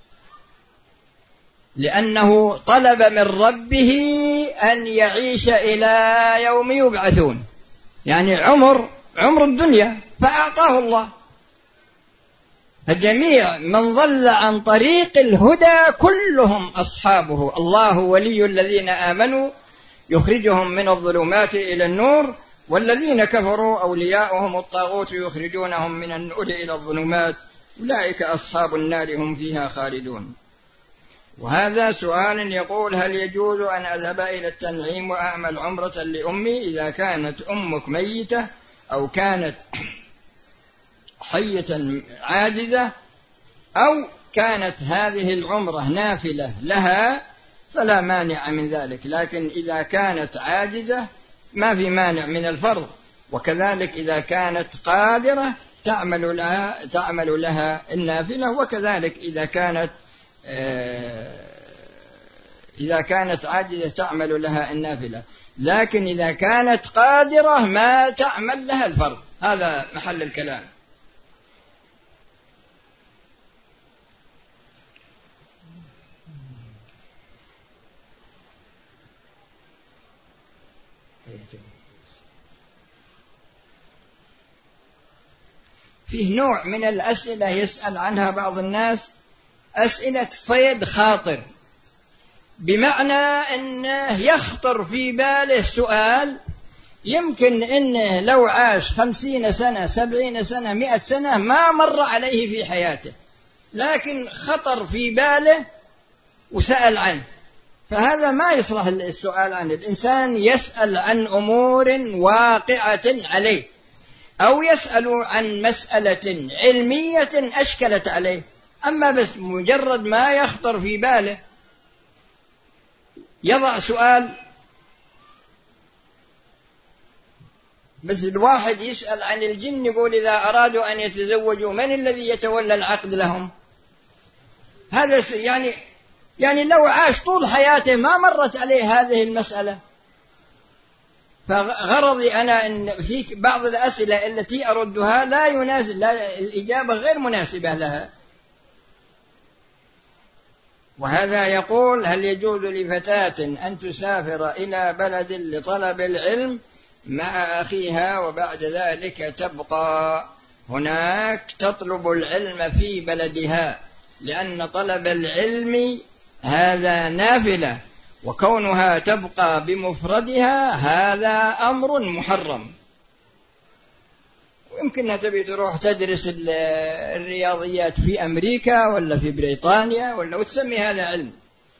لأنه طلب من ربه أن يعيش إلى يوم يبعثون، يعني عمر عمر الدنيا فأعطاه الله. فجميع من ضل عن طريق الهدى كلهم أصحابه. الله ولي الذين آمنوا يخرجهم من الظلمات إلى النور والذين كفروا أولياؤهم الطاغوت يخرجونهم من النور إلى الظلمات أولئك أصحاب النار هم فيها خالدون. وهذا سؤال يقول هل يجوز أن أذهب إلى التنعيم وأعمل عمرة لأمي إذا كانت أمك ميتة أو كانت حية عاجزة أو كانت هذه العمرة نافلة لها فلا مانع من ذلك، لكن إذا كانت عاجزة ما في مانع من الفرض. وكذلك إذا كانت قادرة تعمل لها, تعمل لها النافلة، وكذلك إذا كانت إذا كانت عاجزة تعمل لها النافلة، لكن إذا كانت قادرة ما تعمل لها الفرض. هذا محل الكلام. فيه نوع من الأسئلة يسأل عنها بعض الناس، أسئلة صيد خاطر، بمعنى أنه يخطر في باله سؤال يمكن أنه لو عاش خمسين سنة سبعين سنة مئة سنة ما مر عليه في حياته، لكن خطر في باله وسأل عنه، فهذا ما يصلح السؤال عنه. الإنسان يسأل عن أمور واقعة عليه، أو يسأل عن مسألة علمية أشكلت عليه. أما بس مجرد ما يخطر في باله يضع سؤال. بس الواحد يسأل عن الجن يقول إذا أرادوا أن يتزوجوا من الذي يتولى العقد لهم؟ هذا يعني يعني لو عاش طول حياته ما مرت عليه هذه المسألة. فغرضي أنا أن في بعض الأسئلة التي أردها لا يناسب، لا الإجابة غير مناسبة لها. وهذا يقول: هل يجوز لفتاة أن تسافر إلى بلد لطلب العلم مع أخيها وبعد ذلك تبقى هناك تطلب العلم في بلدها، لأن طلب العلم هذا نافلة، وكونها تبقى بمفردها هذا أمر محرم؟ ويمكنها تبي تروح تدرس الرياضيات في أمريكا ولا في بريطانيا ولا وتسمي هذا علم.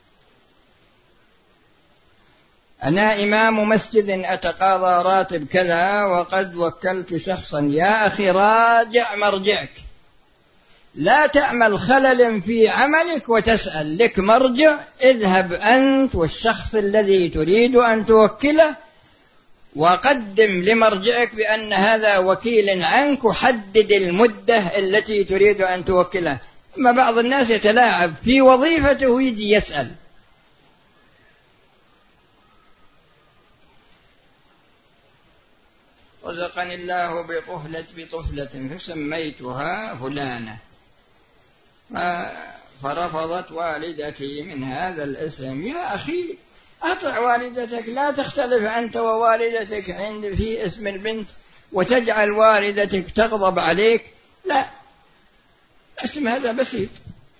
أنا إمام مسجد أتقاضى راتب كذا وقد وكلت شخصا. يا أخي راجع مرجعك، لا تعمل خلل في عملك وتسأل، لك مرجع. اذهب أنت والشخص الذي تريد أن توكله وقدم لمرجعك بأن هذا وكيل عنك، وحدد المدة التي تريد أن توكله. أما بعض الناس يتلاعب في وظيفته ويجي يسأل. رزقني الله بطفلة بطفلة فسميتها فلانة، فرفضت والدتي من هذا الاسم. يا أخي أطع والدتك، لا تختلف أنت ووالدتك عند في اسم البنت وتجعل والدتك تغضب عليك. لا، اسم هذا بسيط.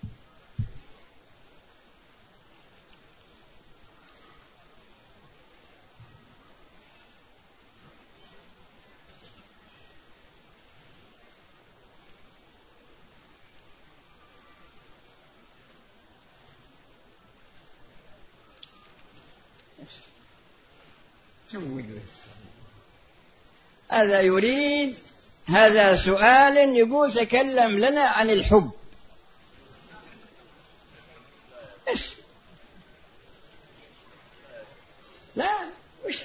هذا يريد، هذا سؤال يقول تكلم لنا عن الحب. إيش؟ لا وش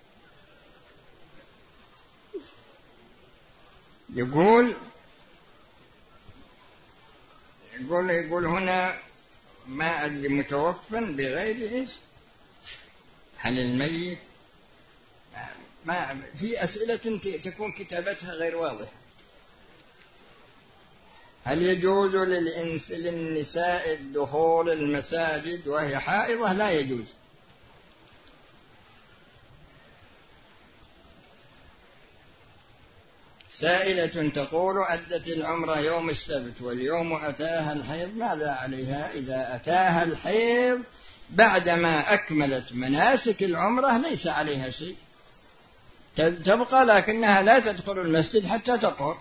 يقول يقول يقول هنا ما أدري متوفى بغير إيش. هل الميت ما في أسئلة تكون كتابتها غير واضحة. هل يجوز للإنس للنساء الدخول المساجد وهي حائضة؟ لا يجوز. سائلة تقول: أدت العمرة يوم السبت واليوم أتاها الحيض، ماذا عليها؟ إذا أتاها الحيض بعدما أكملت مناسك العمرة ليس عليها شيء، تبقى، لكنها لا تدخل المسجد حتى تطهر.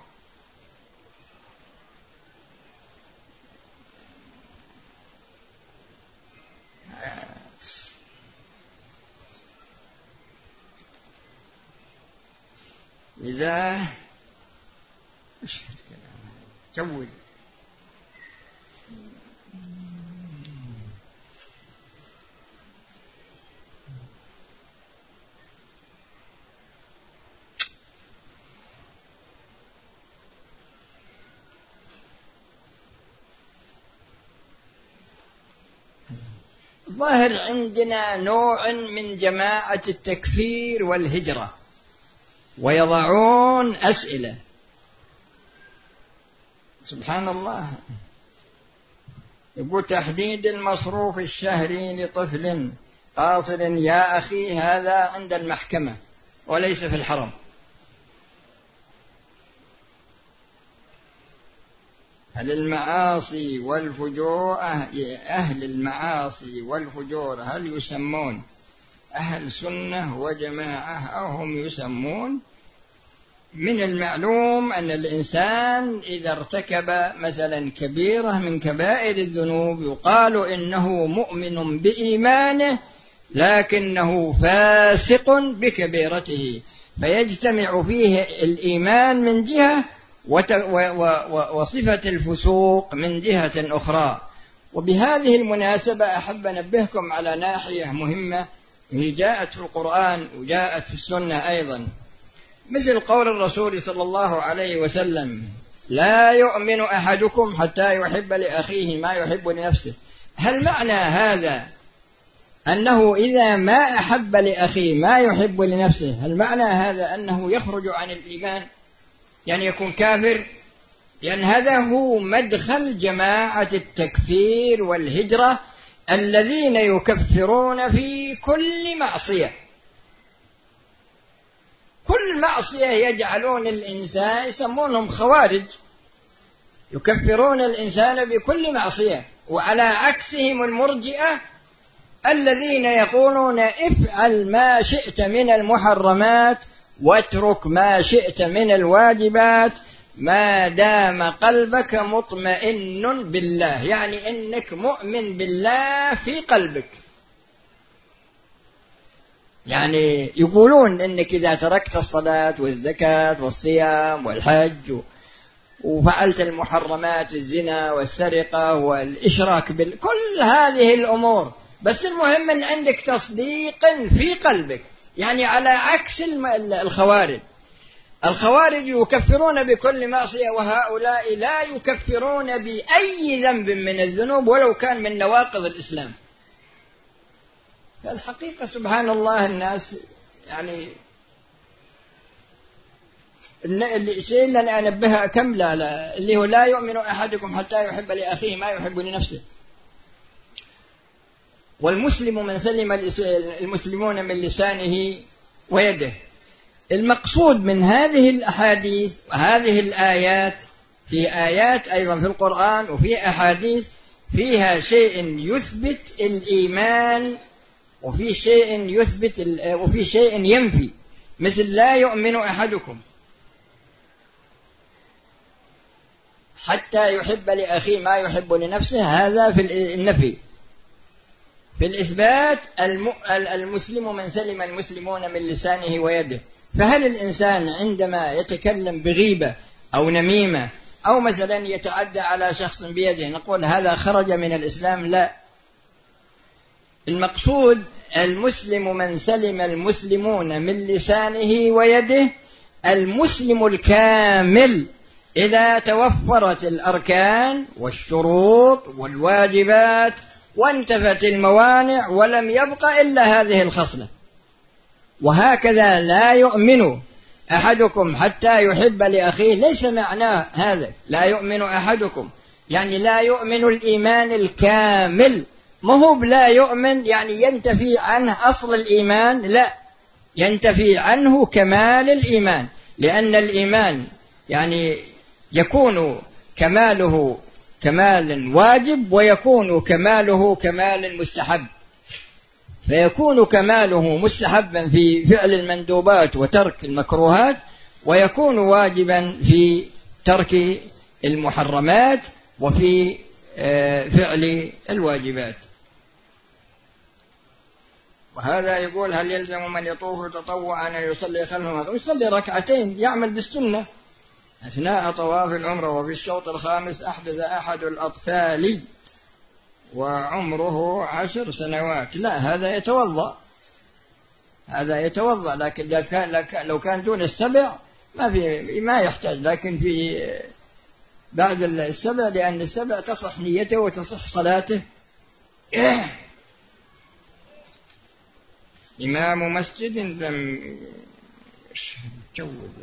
إذا جود ظاهر عندنا نوع من جماعة التكفير والهجرة، ويضعون أسئلة سبحان الله. يقول: تحديد المصروف الشهري لطفل قاصر. يا أخي هذا عند المحكمة وليس في الحرم. هل المعاصي والفجور أهل المعاصي والفجور هل يسمون أهل سنة وجماعة أو هم يسمون من المعلوم أن الإنسان إذا ارتكب مثلا كبيرة من كبائر الذنوب يقال إنه مؤمن بإيمانه لكنه فاسق بكبيرته، فيجتمع فيه الإيمان من جهة وصفة الفسوق من جهة أخرى. وبهذه المناسبة أحب أنبهكم على ناحية مهمة هي جاءت في القرآن وجاءت في السنة أيضا، مثل قول الرسول صلى الله عليه وسلم: لا يؤمن أحدكم حتى يحب لأخيه ما يحب لنفسه. هل معنى هذا أنه إذا ما أحب لأخيه ما يحب لنفسه، هل معنى هذا أنه يخرج عن الإيمان، يعني يكون كافر؟ لأن هذا هو مدخل جماعة التكفير والهجرة الذين يكفرون في كل معصية، كل معصية يجعلون الإنسان، يسمونهم خوارج، يكفرون الإنسان بكل معصية. وعلى عكسهم المرجئة الذين يقولون افعل ما شئت من المحرمات واترك ما شئت من الواجبات ما دام قلبك مطمئن بالله، يعني إنك مؤمن بالله في قلبك. يعني يقولون إنك إذا تركت الصلاة والزكاة والصيام والحج وفعلت المحرمات الزنا والسرقة والإشراك بكل هذه الأمور، بس المهم أن عندك تصديق في قلبك، يعني على عكس الخوارج. الخوارج يكفرون بكل معصية، وهؤلاء لا يكفرون بأي ذنب من الذنوب ولو كان من نواقض الإسلام. فالحقيقة سبحان الله الناس يعني الشيء اللي أنا أنبهها كاملة اللي هو لا يؤمن أحدكم حتى يحب لأخيه ما يحب لنفسه. والمسلم من سلم المسلمون من لسانه ويده. المقصود من هذه الأحاديث وهذه الآيات، في آيات أيضا في القرآن وفي أحاديث فيها شيء يثبت الإيمان وفي شيء يثبت وفي شيء ينفي، مثل لا يؤمن أحدكم حتى يحب لأخيه ما يحب لنفسه، هذا في النفي. في الإثبات المسلم من سلم المسلمون من لسانه ويده. فهل الإنسان عندما يتكلم بغيبة أو نميمة أو مثلا يتعدى على شخص بيده نقول هذا خرج من الإسلام؟ لا. المقصود المسلم من سلم المسلمون من لسانه ويده، المسلم الكامل إذا توفرت الأركان والشروط والواجبات وانتفت الموانع ولم يبق إلا هذه الخصلة. وهكذا لا يؤمن أحدكم حتى يحب لأخيه، ليس معناه هذا لا يؤمن أحدكم يعني لا يؤمن الإيمان الكامل، ما هو لا يؤمن يعني ينتفي عنه أصل الإيمان، لا، ينتفي عنه كمال الإيمان، لأن الإيمان يعني يكون كماله كمال واجب ويكون كماله كمال مستحب، فيكون كماله مستحبا في فعل المندوبات وترك المكروهات، ويكون واجبا في ترك المحرمات وفي فعل الواجبات. وهذا يقول هل يلزم من يطوف تطوعا أن يصلي خلفه؟ يصلي ركعتين، يعمل بالسنة أثناء طواف العمرة. وفي الشوط الخامس أحدث أحد الأطفال وعمره عشر سنوات، لا هذا يتوضأ، هذا يتوضأ، لكن لو كان لو كان دون السبع ما في ما يحتاج، لكن في بعد السبع لأن السبع تصح نيته وتصح صلاته. إمام مسجد لم يجوز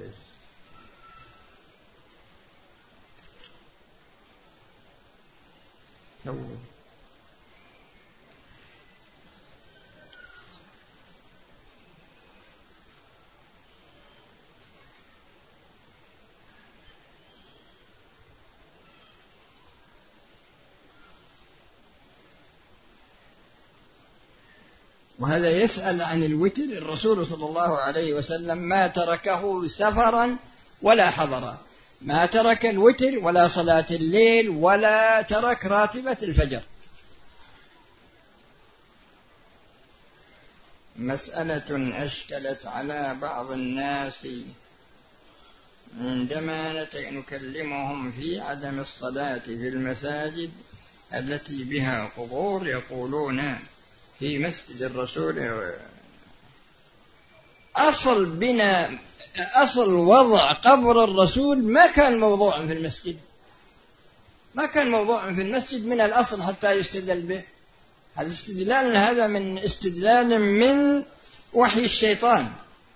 جوز وهذا يسأل عن الوتر. الرسول صلى الله عليه وسلم ما تركه سفرا ولا حضر، ما ترك الوتر ولا صلاة الليل ولا ترك راتبة الفجر. مسألة أشكلت على بعض الناس عندما نكلمهم في عدم الصلاة في المساجد التي بها قبور، يقولون في مسجد الرسول أصل بنا أصل وضع قبر الرسول ما كان موضوعا في المسجد، ما كان موضوعا في المسجد من الأصل حتى يستدل به. هذا استدلال، هذا من استدلال من وحي الشيطان.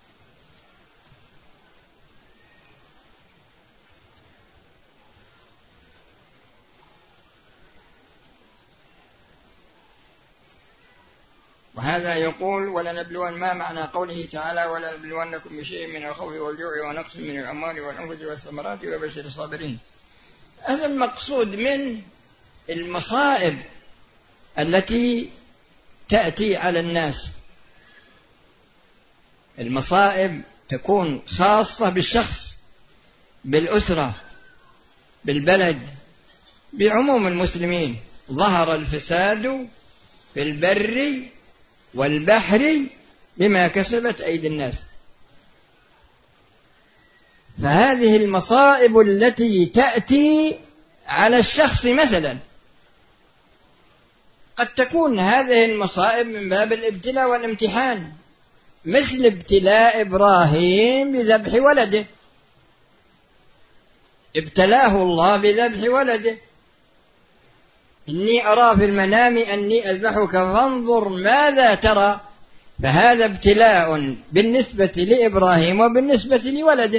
وهذا يقول ولنبلون، ما معنى قوله تعالى ولنبلونكم بشيء من الخوف والجوع ونقص من الأموال والأنفس والثمرات وبشر الصابرين. هذا المقصود من المصائب التي تأتي على الناس. المصائب تكون خاصة بالشخص، بالأسرة، بالبلد، بعموم المسلمين. ظهر الفساد في البر والبحر بما كسبت أيدي الناس. فهذه المصائب التي تأتي على الشخص مثلا قد تكون هذه المصائب من باب الابتلاء والامتحان، مثل ابتلاء إبراهيم بذبح ولده، ابتلاه الله بذبح ولده. إني أرى في المنام أني أذبحك فانظر ماذا ترى. فهذا ابتلاء بالنسبة لإبراهيم وبالنسبة لولده.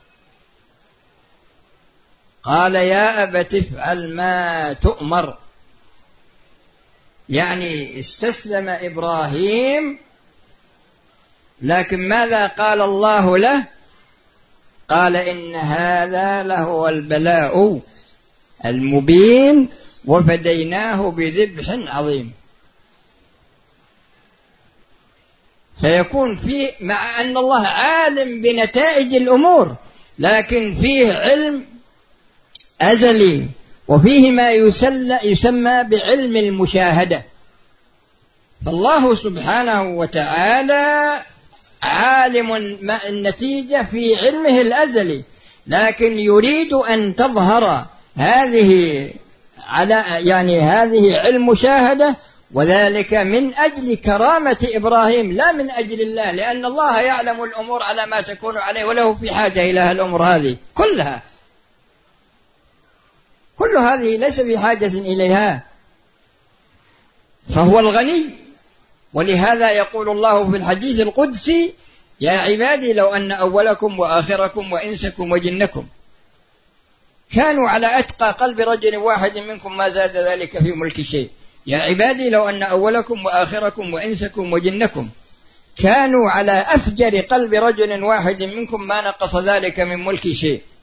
قال يا أبت افعل ما تؤمر، يعني استسلم إبراهيم، لكن ماذا قال الله له؟ قال إن هذا لهو البلاء المبين وفديناه بذبح عظيم. سيكون فيه، مع أن الله عالم بنتائج الأمور، لكن فيه علم أزلي، وفيه ما يسمى بعلم المشاهدة. فالله سبحانه وتعالى عالم النتيجة في علمه الأزلي، لكن يريد أن تظهر هذه على يعني هذه علم مشاهدة، وذلك من أجل كرامة إبراهيم لا من أجل الله، لأن الله يعلم الأمور على ما تكون عليه، وله في حاجة إلى الأمور هذه كلها، كل هذه ليس في حاجة إليها، فهو الغني. ولهذا يقول الله في الحديث القدسي يا عبادي لو أن أولكم وآخركم وإنسكم وجنكم كانوا على أتقى قلب رجل واحد منكم ما زاد ذلك في ملك شيء. يا عبادي لو أن أولكم وآخركم وإنسكم وجنكم كانوا على أفجر قلب رجل واحد منكم ما نقص ذلك من ملك شيء.